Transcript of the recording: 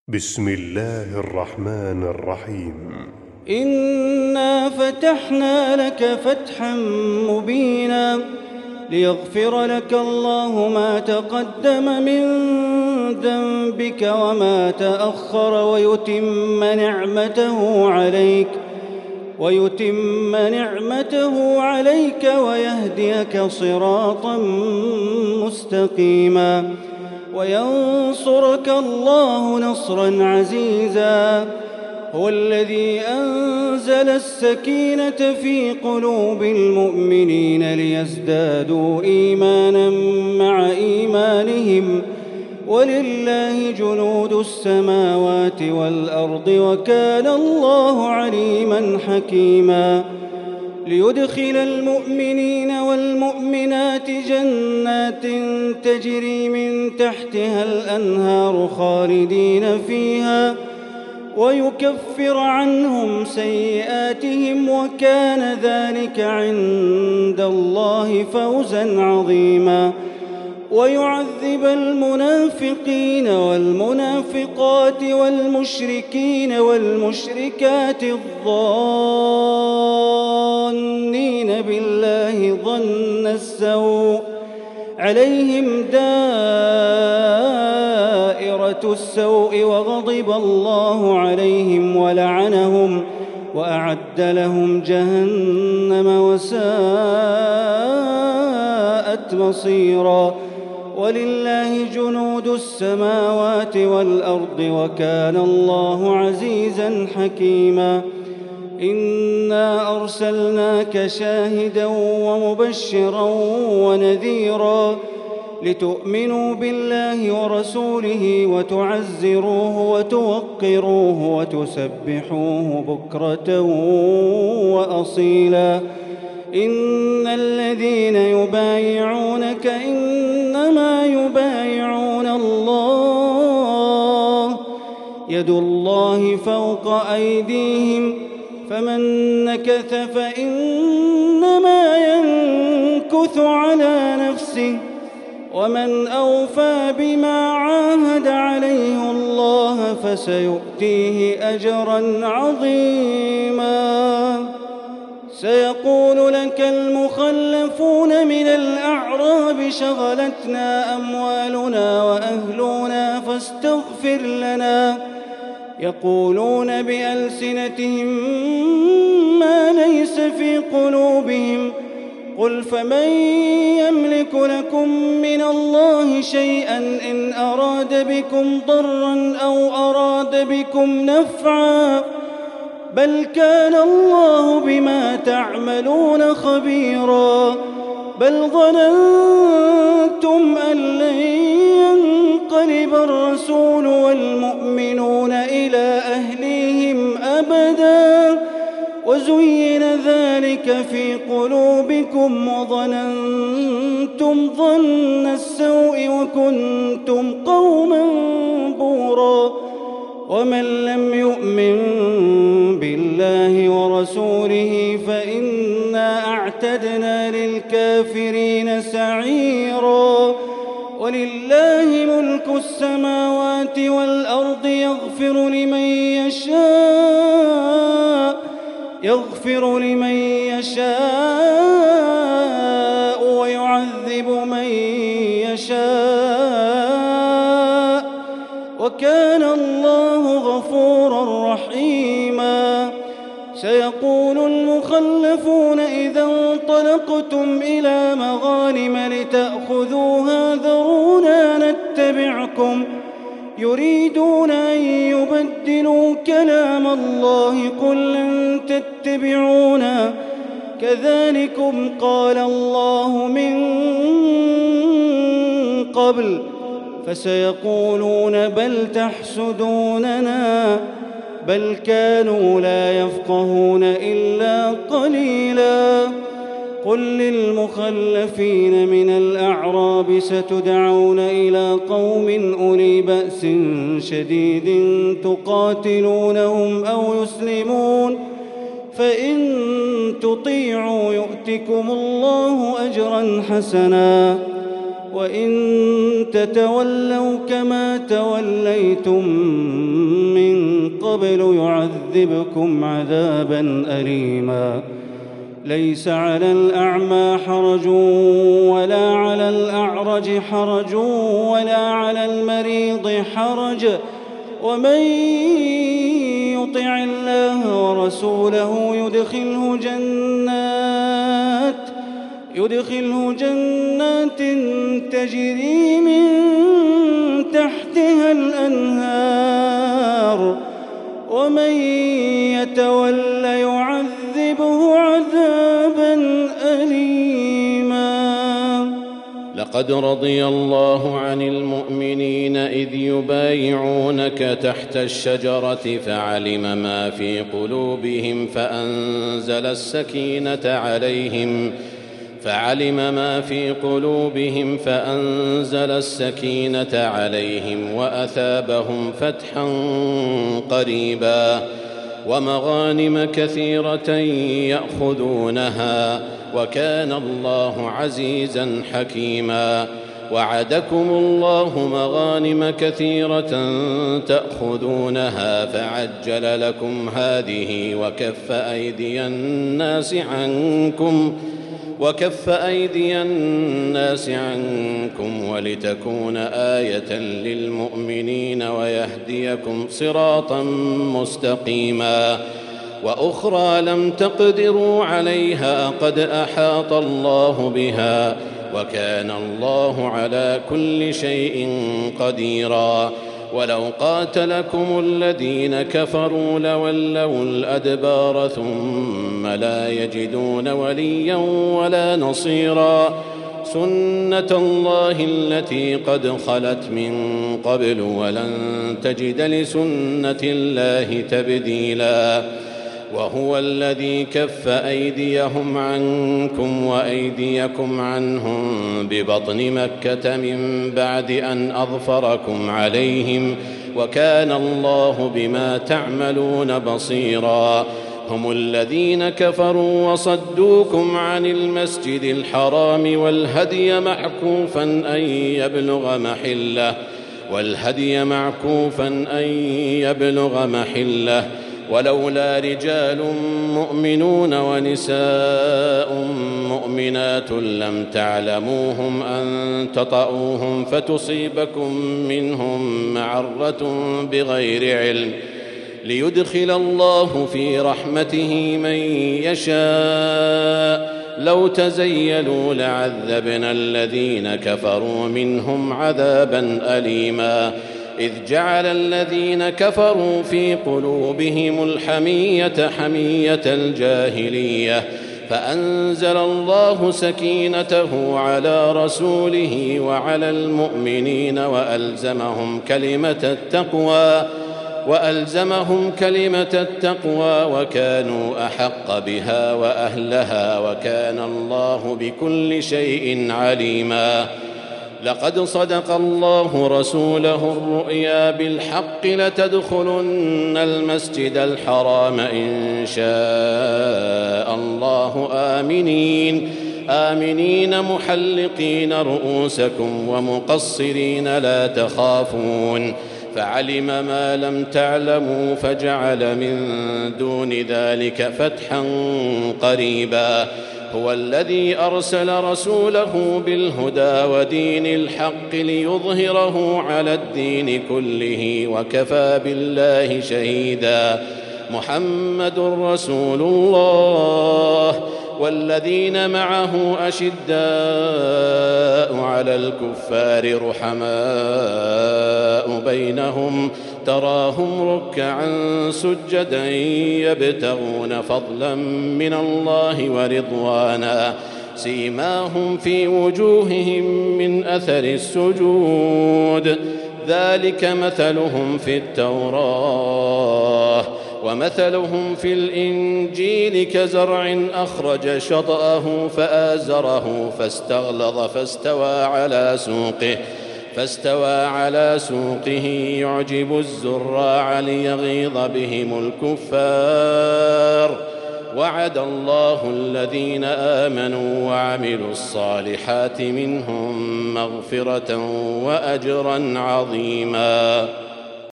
بسم الله الرحمن الرحيم. إنا فتحنا لك فتحا مبينا ليغفر لك الله ما تقدم من ذنبك وما تأخر ويتم نعمته عليك ويهديك صراطا مستقيما وينصرك الله نصرا عزيزا. هو الذي أنزل السكينة في قلوب المؤمنين ليزدادوا إيمانا مع إيمانهم ولله جنود السماوات والأرض وكان الله عليما حكيما. ليدخل المؤمنين والمؤمنات جنات تجري من تحتها الأنهار خالدين فيها ويكفر عنهم سيئاتهم وكان ذلك عند الله فوزا عظيما. ويعذب المنافقين والمنافقات والمشركين والمشركات الظانين بالله ظن السوء عليهم دائرة السوء وغضب الله عليهم ولعنهم وأعد لهم جهنم وساءت مصيرا. ولله جنود السماوات والأرض وكان الله عزيزا حكيما. إنا أرسلناك شاهدا ومبشرا ونذيرا لتؤمنوا بالله ورسوله وتعزروه وتوقروه وتسبحوه بكرة وأصيلا. إن الذين يبايعونك إنما يبايعون الله يد الله فوق أيديهم فمن نكث فإنما ينكث على نفسه ومن أوفى بما عاهد عليه الله فسيؤتيه أجرا عظيما. سيقول لك المخلفون من الأعراب شغلتنا أموالنا وأهلنا فاستغفر لنا يقولون بألسنتهم ما ليس في قلوبهم قل فمن يملك لكم من الله شيئا إن أراد بكم ضرا أو أراد بكم نفعا بل كان الله بما تعملون خبيرا. بل ظننتم أن لن ينقلب الرسول والمؤمنون إلى أهليهم أبدا وزين ذلك في قلوبكم وظننتم ظن السوء وكنتم قوما بورا. ومن لم يؤمن بالله ورسوله فإنا أعتدنا للكافرين سعيرا. ولله ملك السماوات والأرض يغفر لمن يشاء ويعذب من يشاء وكان الله غفورا رحيما. سيقول المخلفون إذا انطلقتم إلى مغانم لتأخذوها ذرونا نتبعكم يريدون أن يبدلوا كلام الله قل لن تتبعونا كذلكم قال الله من قبل فسيقولون بل تحسدوننا بل كانوا لا يفقهون إلا قليلا. قل للمخلفين من الأعراب ستدعون إلى قوم أولي بأس شديد تقاتلونهم أو يسلمون فإن تطيعوا يؤتكم الله أجرا حسنا وإن تتولوا كما توليتم من قبل يعذبكم عذابا أليما ليس على الأعمى حرج ولا على الأعرج حرج ولا على المريض حرج ومن يطع الله ورسوله يدخله جنات تجري من تحتها الأنهار ومن يتول يعذبه عذابا أليما. لقد رضي الله عن المؤمنين إذ يبايعونك تحت الشجرة فعلم ما في قلوبهم فأنزل السكينة عليهم وأثابهم فتحا قريبا ومغانم كثيرة يأخذونها وكان الله عزيزا حكيما. وعدكم الله مغانم كثيرة تأخذونها فعجل لكم هذه وكف أيدي الناس عنكم ولتكون آية للمؤمنين ويهديكم صراطا مستقيما. وأخرى لم تقدروا عليها قد أحاط الله بها وكان الله على كل شيء قديرا. ولو قاتلكم الذين كفروا لولوا الأدبار ثم لا يجدون وليا ولا نصيرا. سنة الله التي قد خلت من قبل ولن تجد لسنة الله تبديلا. وهو الذي كف أيديهم عنكم وأيديكم عنهم ببطن مكة من بعد أن أظفركم عليهم وكان الله بما تعملون بصيرا. هم الذين كفروا وصدوكم عن المسجد الحرام والهدي معكوفا أن يبلغ محله ولولا رجال مؤمنون ونساء مؤمنات لم تعلموهم أن تطؤوهم فتصيبكم منهم معرة بغير علم ليدخل الله في رحمته من يشاء. لو تزيلوا لعذبنا الذين كفروا منهم عذابا أليما. إذ جعل الذين كفروا في قلوبهم الحمية حمية الجاهلية فأنزل الله سكينته على رسوله وعلى المؤمنين وألزمهم كلمة التقوى وكانوا أحق بها وأهلها وكان الله بكل شيء عليما. لقد صدق الله رسوله الرؤيا بالحق لتدخلن المسجد الحرام إن شاء الله آمنين محلقين رؤوسكم ومقصرين لا تخافون فعلم ما لم تعلموا فجعل من دون ذلك فتحا قريبا. هو الذي أرسل رسوله بالهدى ودين الحق ليظهره على الدين كله وكفى بالله شهيدا. محمد رسول الله والذين معه أشداء على الكفار رحماء بينهم تراهم ركعا سجدا يبتغون فضلا من الله ورضوانا سيماهم في وجوههم من أثر السجود ذلك مثلهم في التوراة ومثلهم في الإنجيل كزرع أخرج شطأه فآزره فاستغلظ فاستوى على سوقه يعجب الزراع ليغيظ بهم الكفار وعد الله الذين آمنوا وعملوا الصالحات منهم مغفرة وأجرا عظيما.